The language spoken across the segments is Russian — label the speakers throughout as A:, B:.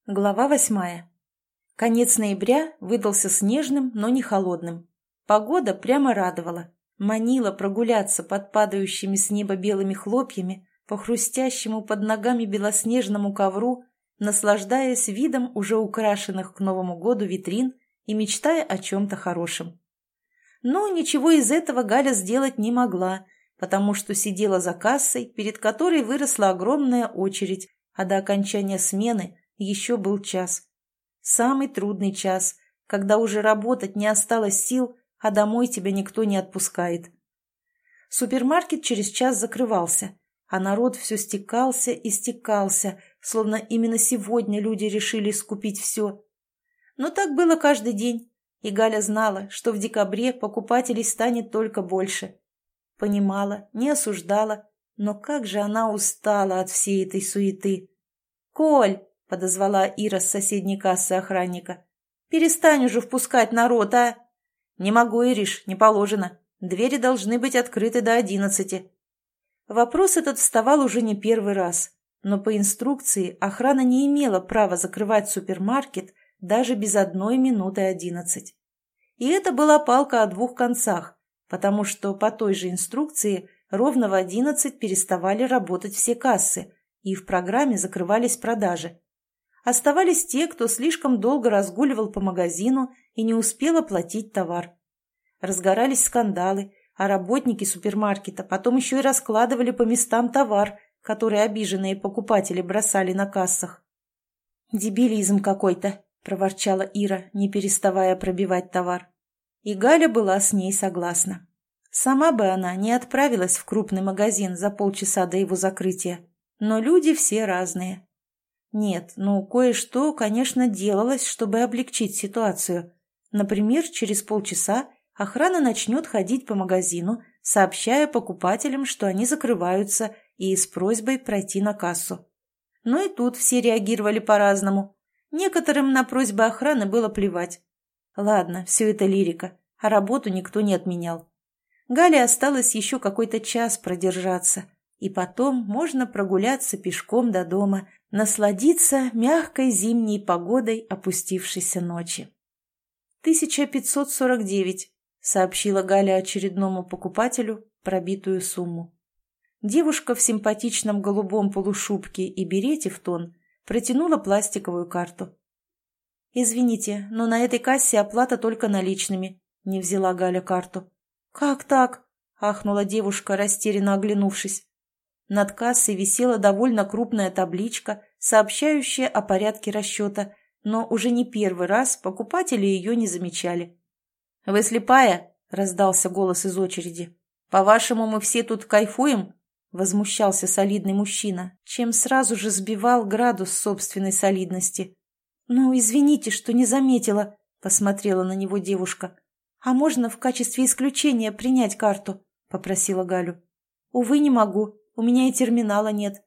A: Глава 8. Конец ноября выдался снежным, но не холодным. Погода прямо радовала. Манила прогуляться под падающими с неба белыми хлопьями, по хрустящему под ногами белоснежному ковру, наслаждаясь видом уже украшенных к Новому году витрин и мечтая о чем-то хорошем. Но ничего из этого Галя сделать не могла, потому что сидела за кассой, перед которой выросла огромная очередь, а до окончания смены еще был час. Самый трудный час, когда уже работать не осталось сил, а домой тебя никто не отпускает. Супермаркет через час закрывался, а народ все стекался и стекался, словно именно сегодня люди решили скупить все. Но так было каждый день, и Галя знала, что в декабре покупателей станет только больше. Понимала, не осуждала, но как же она устала от всей этой суеты. «Коль!» — подозвала Ира с соседней кассы охранника. «Перестань уже впускать народ, а!» «Не могу, Ириш, не положено. Двери должны быть открыты до 11». Вопрос этот вставал уже не первый раз, но по инструкции охрана не имела права закрывать супермаркет даже без 1:11. И это была палка о двух концах, потому что по той же инструкции ровно в 11 переставали работать все кассы, и в программе закрывались продажи. Оставались те, кто слишком долго разгуливал по магазину и не успел оплатить товар. Разгорались скандалы, а работники супермаркета потом еще и раскладывали по местам товар, который обиженные покупатели бросали на кассах. «Дебилизм какой-то», – проворчала Ира, не переставая пробивать товар. И Галя была с ней согласна. Сама бы она не отправилась в крупный магазин за полчаса до его закрытия, но люди все разные. Нет, кое-что, конечно, делалось, чтобы облегчить ситуацию. Например, через полчаса охрана начнет ходить по магазину, сообщая покупателям, что они закрываются, и с просьбой пройти на кассу. Но и тут все реагировали по-разному. Некоторым на просьбы охраны было плевать. Ладно, все это лирика, а работу никто не отменял. Гале осталось еще какой-то час продержаться, и потом можно прогуляться пешком до дома, насладиться мягкой зимней погодой опустившейся ночи. 1549, сообщила Галя очередному покупателю пробитую сумму. Девушка в симпатичном голубом полушубке и берете в тон протянула пластиковую карту. «Извините, но на этой кассе оплата только наличными», — не взяла Галя карту. «Как так?» — ахнула девушка, растерянно оглянувшись. Над кассой висела довольно крупная табличка, сообщающая о порядке расчета, но уже не первый раз покупатели ее не замечали. «Вы слепая?» — раздался голос из очереди. «По-вашему, мы все тут кайфуем?» — возмущался солидный мужчина, чем сразу же сбивал градус собственной солидности. «Ну, извините, что не заметила», — посмотрела на него девушка. «А можно в качестве исключения принять карту?» — попросила Галю. «Увы, не могу. У меня и терминала нет».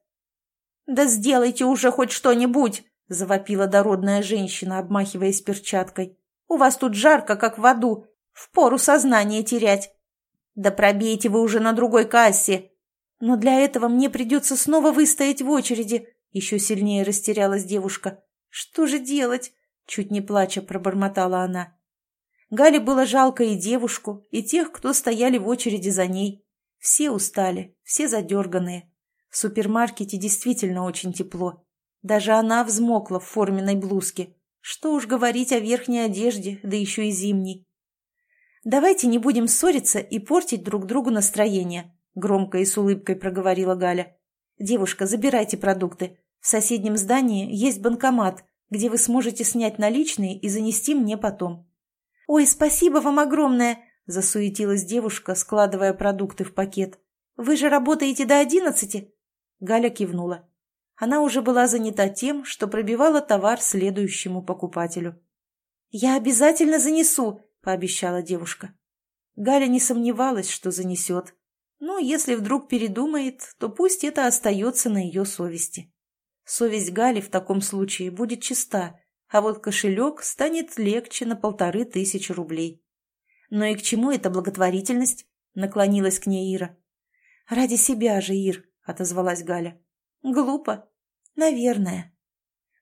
A: «Да сделайте уже хоть что-нибудь!» — завопила дородная женщина, обмахиваясь перчаткой. «У вас тут жарко, как в аду. Впору сознание терять. Да пробейте вы уже на другой кассе!» «Но для этого мне придется снова выстоять в очереди», — еще сильнее растерялась девушка. «Что же делать?» — чуть не плача пробормотала она. Гале было жалко и девушку, и тех, кто стояли в очереди за ней. Все устали, все задерганные. В супермаркете действительно очень тепло. Даже она взмокла в форменной блузке. Что уж говорить о верхней одежде, да еще и зимней. «Давайте не будем ссориться и портить друг другу настроение», — громко и с улыбкой проговорила Галя. «Девушка, забирайте продукты. В соседнем здании есть банкомат, где вы сможете снять наличные и занести мне потом». «Ой, спасибо вам огромное!» — засуетилась девушка, складывая продукты в пакет. «Вы же работаете до 11?» Галя кивнула. Она уже была занята тем, что пробивала товар следующему покупателю. «Я обязательно занесу!» — пообещала девушка. Галя не сомневалась, что занесет. Но если вдруг передумает, то пусть это остается на ее совести. Совесть Гали в таком случае будет чиста, а вот кошелек станет легче на 1500 рублей. «Но и к чему эта благотворительность?» — наклонилась к ней Ира. «Ради себя же, Ир», — отозвалась Галя. «Глупо». «Наверное».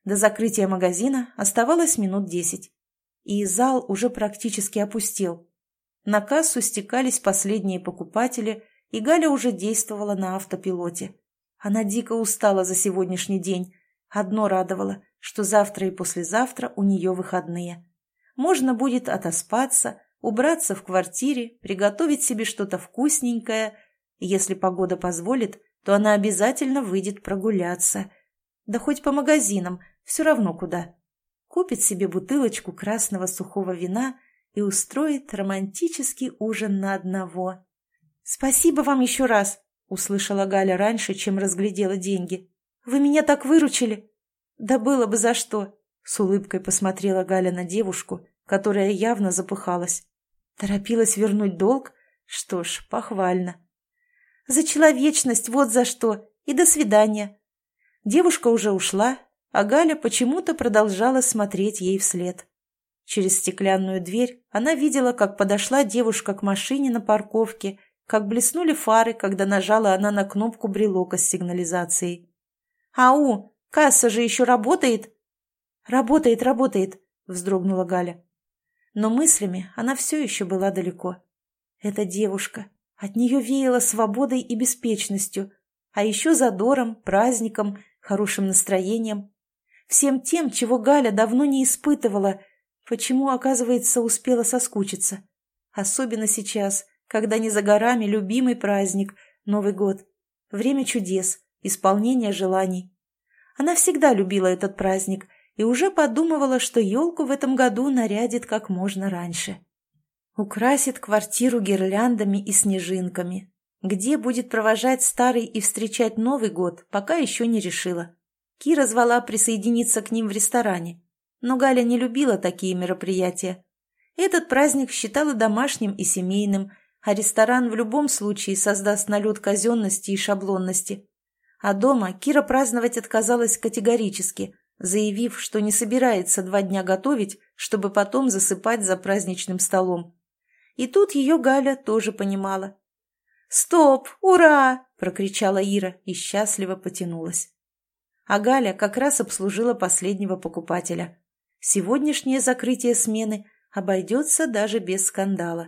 A: До закрытия магазина оставалось минут 10. И зал уже практически опустел. На кассу стекались последние покупатели, и Галя уже действовала на автопилоте. Она дико устала за сегодняшний день. Одно радовало, что завтра и послезавтра у нее выходные. Можно будет отоспаться, убраться в квартире, приготовить себе что-то вкусненькое. Если погода позволит, то она обязательно выйдет прогуляться. Да хоть по магазинам, все равно куда. Купит себе бутылочку красного сухого вина и устроит романтический ужин на одного. «Спасибо вам еще раз», — услышала Галя раньше, чем разглядела деньги. «Вы меня так выручили». «Да было бы за что», — с улыбкой посмотрела Галя на девушку, которая явно запыхалась. Торопилась вернуть долг? Что ж, похвально. «За человечность, вот за что, и до свидания». Девушка уже ушла, а Галя почему-то продолжала смотреть ей вслед. Через стеклянную дверь она видела, как подошла девушка к машине на парковке, как блеснули фары, когда нажала она на кнопку брелока с сигнализацией. «Ау, касса же еще работает?» «Работает, работает», — вздрогнула Галя. Но мыслями она все еще была далеко. Эта девушка, от нее веяло свободой и беспечностью, а еще задором, праздником, хорошим настроением. Всем тем, чего Галя давно не испытывала, почему, оказывается, успела соскучиться. Особенно сейчас, когда не за горами любимый праздник, Новый год. Время чудес, исполнения желаний. Она всегда любила этот праздник и уже подумывала, что елку в этом году нарядит как можно раньше. Украсит квартиру гирляндами и снежинками. Где будет провожать старый и встречать Новый год, пока еще не решила. Кира звала присоединиться к ним в ресторане, но Галя не любила такие мероприятия. Этот праздник считала домашним и семейным, а ресторан в любом случае создаст налет казенности и шаблонности. А дома Кира праздновать отказалась категорически, заявив, что не собирается 2 дня готовить, чтобы потом засыпать за праздничным столом. И тут ее Галя тоже понимала. «Стоп! Ура!» – прокричала Ира и счастливо потянулась. А Галя как раз обслужила последнего покупателя. Сегодняшнее закрытие смены обойдется даже без скандала.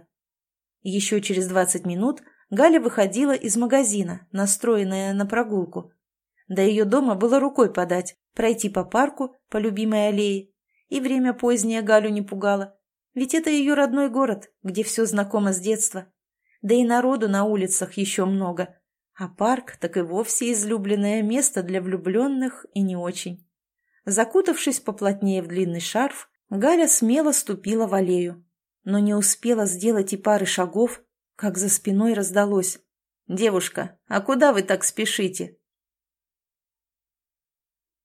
A: Еще через 20 минут Галя выходила из магазина, настроенная на прогулку. До ее дома было рукой подать, пройти по парку, по любимой аллее. И время позднее Галю не пугало. Ведь это ее родной город, где все знакомо с детства. Да и народу на улицах еще много. А парк так и вовсе излюбленное место для влюбленных и не очень. Закутавшись поплотнее в длинный шарф, Галя смело ступила в аллею. Но не успела сделать и пары шагов, как за спиной раздалось. «Девушка, а куда вы так спешите?